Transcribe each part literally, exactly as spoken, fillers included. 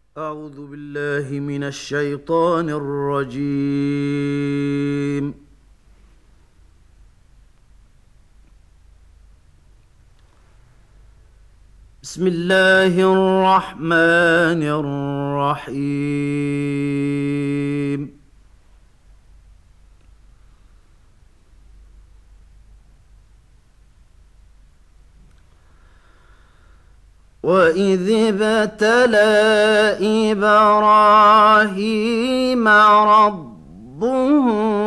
أعوذ بالله من الشيطان الرجيم. بسم الله الرحمن الرحيم. وإذ ابتلى إبراهيم ربه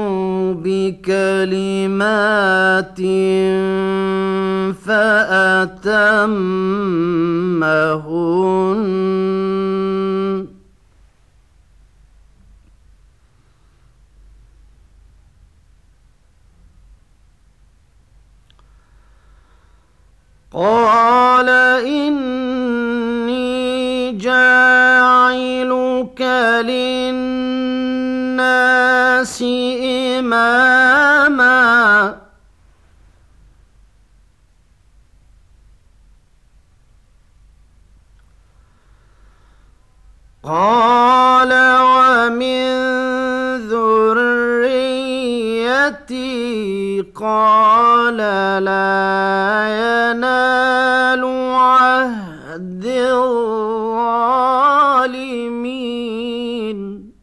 بكلمات فأتمهن قال إني جاعلك للناس إماما قال ومن ذريتي قال لا ينال عهد الظالمين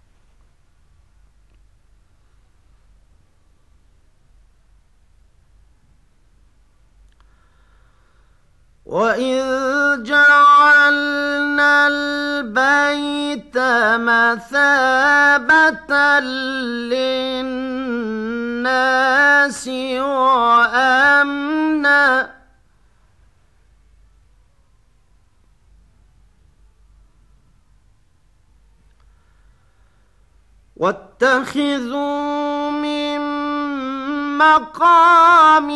وإذ جعلنا البيت مثابة للناس وأمنا واتخذوا من مقام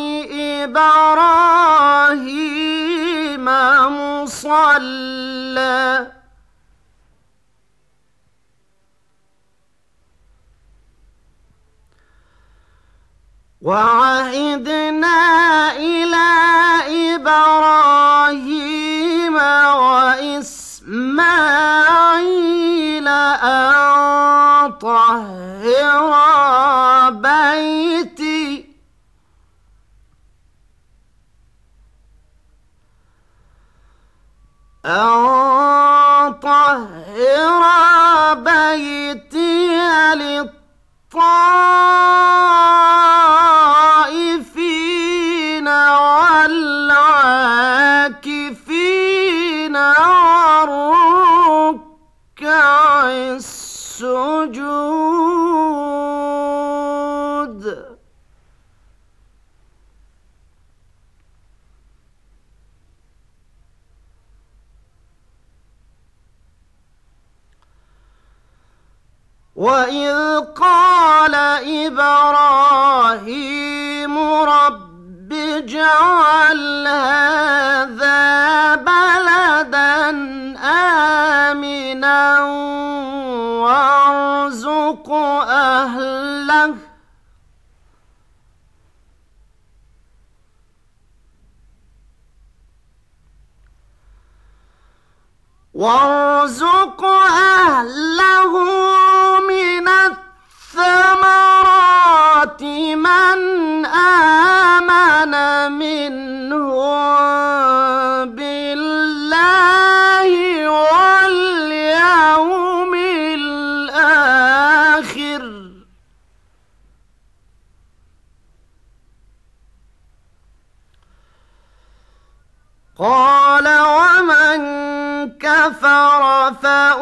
إبراهيم مصلى وعهدنا إلى إبراهيم وإسماعيل أن طهرا بيتي أن طهر بيتي للطائفين والعاكفين والركع السجود وإذ قال إبراهيم رب اجعل هذا بلدا آمنا وارزق أهله وارزق أهله من الثمرات من آمن منهم بالله واليوم الآخر قال ومن كفر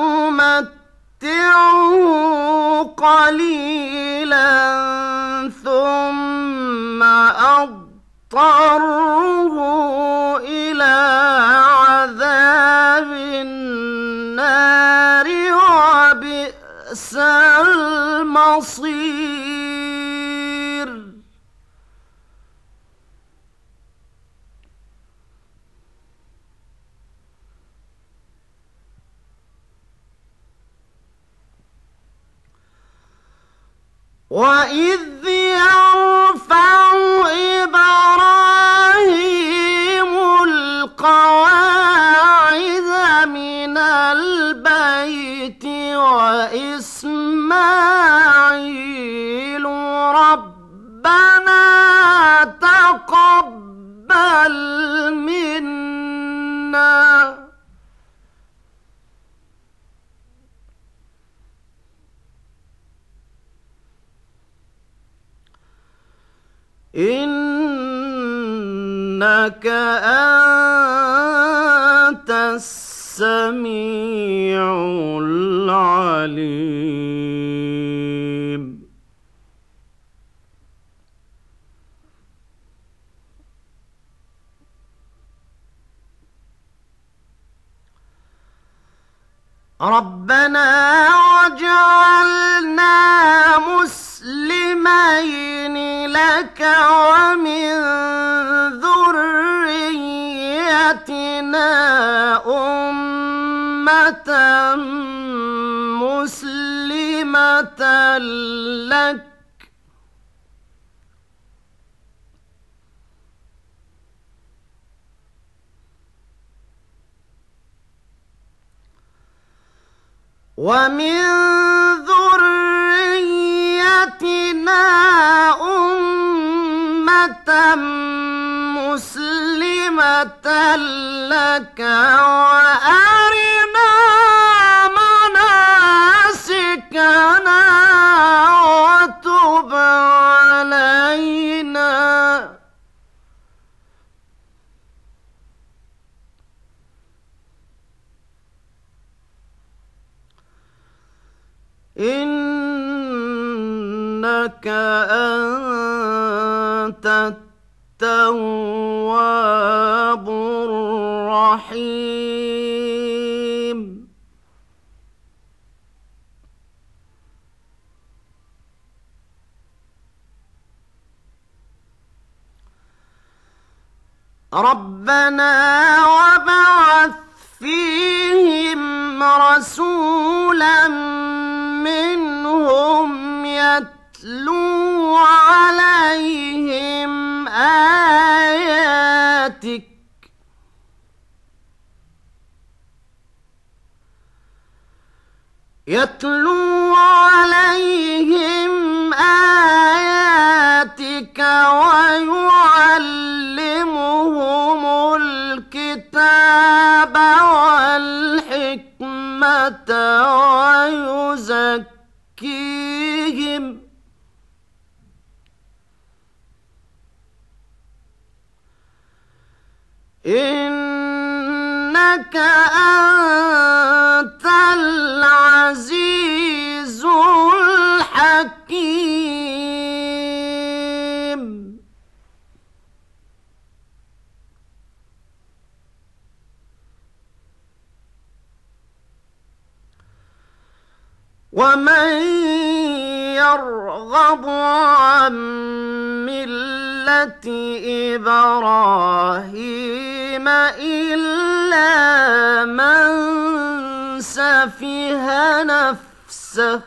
فأمتعه قليلا ثم أضطره إلى عذاب النار وبئس المصير وإذ يرفع إبراهيم القواعد من البيت البيت وإسماعيل ربنا تقبل منا إنك أنت السميع العليم. ربنا واجعلنا مسلمين لك ومن ذريتنا أمة مسلمة لك ومن ذريتنا أمة مسلمة لك وأرنا مناسكنا وتب علينا إنك أنت التواب الرحيم. ربنا وابعث فيهم رسولا منهم يتلو عليهم آياتك يتلو عليهم آياتك ويعلمهم الكتاب والحكمة ويزكيهم إنك أنت العزيز الحكيم. ومن يرغب عن ملة إبراهيم إلا من سفه نفسه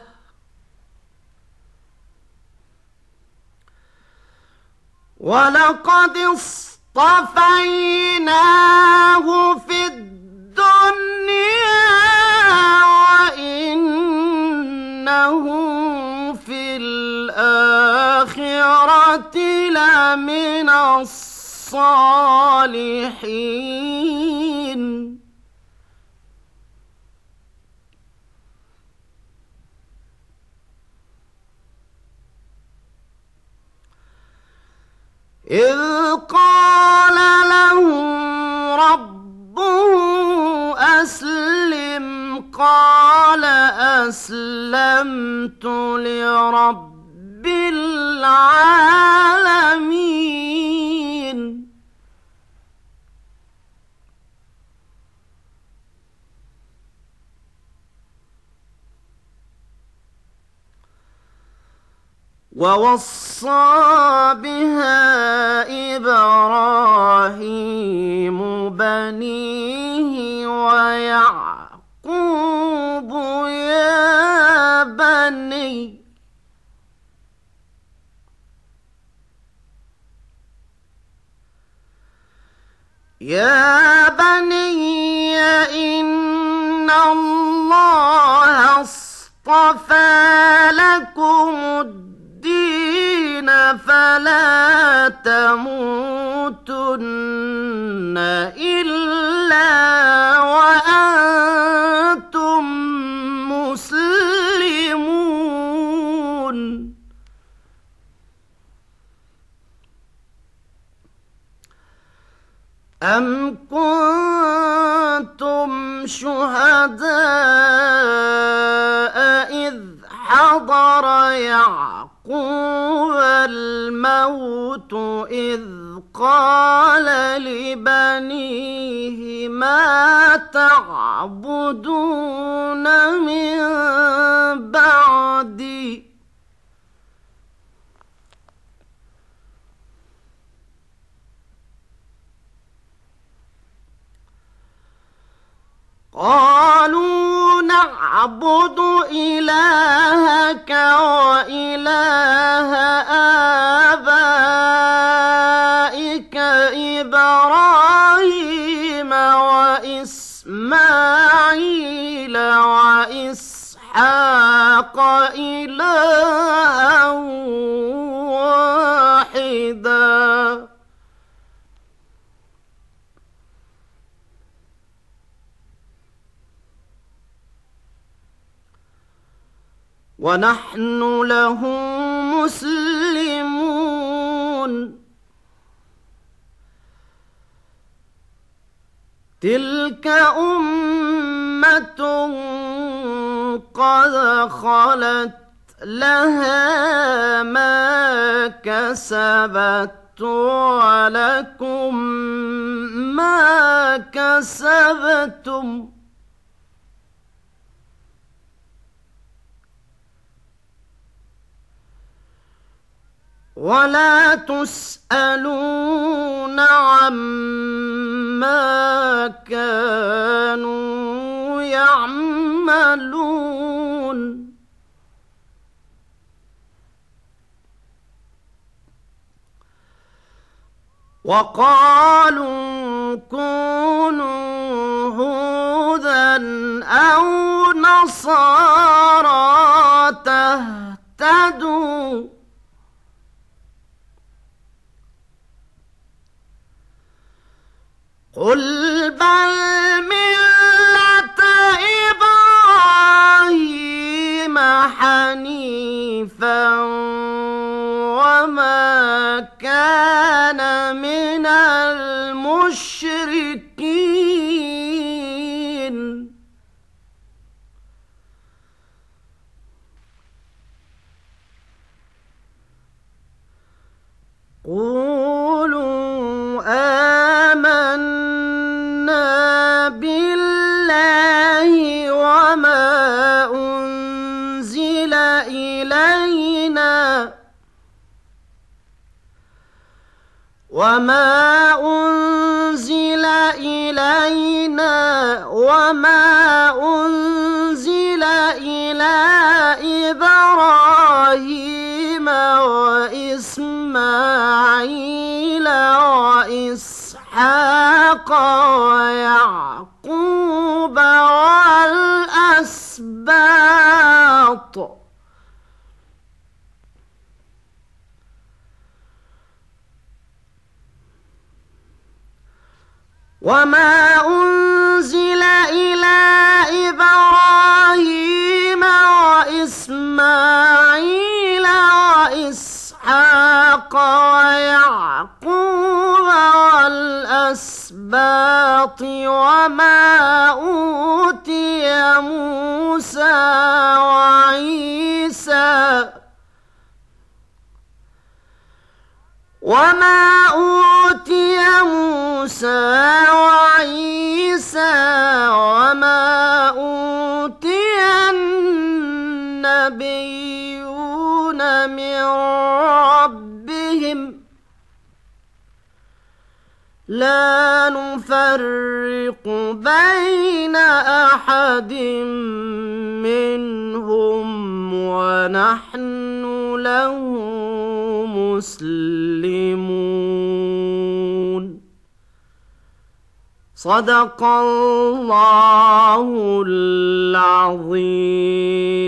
ولقد اصطفيناه في الدنيا وإنه في الآخرة لمن الصالحين. إذ قال له ربه أسلم قال أسلمت لرب العالمين. ووصى بها إبراهيم بنيه ويعقوب يا بني يا بني إن الله اصطفى لكم الدين فلا تموتن إلا وأنتم مسلمون. أم كنتم شهداء إذ حضر يعقوب الموت إذ قال لبنيه ما تعبدون من بعدي قالوا نعبد إلهك وإله آبائك إبراهيم وإسماعيل وإسحاق إلها واحدا ونحن له مسلمون. تلك أمة قد خلت لها ما كسبت ولكم ما كسبتم ولا تسألون عما كانوا يعملون. وقالوا كونوا هودا أو نصارى تهتدوا قل بل ملة إبراهيم حنيفا وما كان من المشركين. قولوا آمنا بالله وما أنزل إلينا وما أنزل إلينا وما أنزل إلى إبراهيم وإسماعيل وإسحاق ويعقوب والأسباط وما أنزل إلى إبراهيم وإسماعيل وإسحاق ويعقوب والأسباط وما أوتي موسى وعيسى وما أوتي موسى وعيسى وما أوتي النبيون من ربهم لا نفرق بين أحد منهم ونحن له مسلمون. صدق الله العظيم.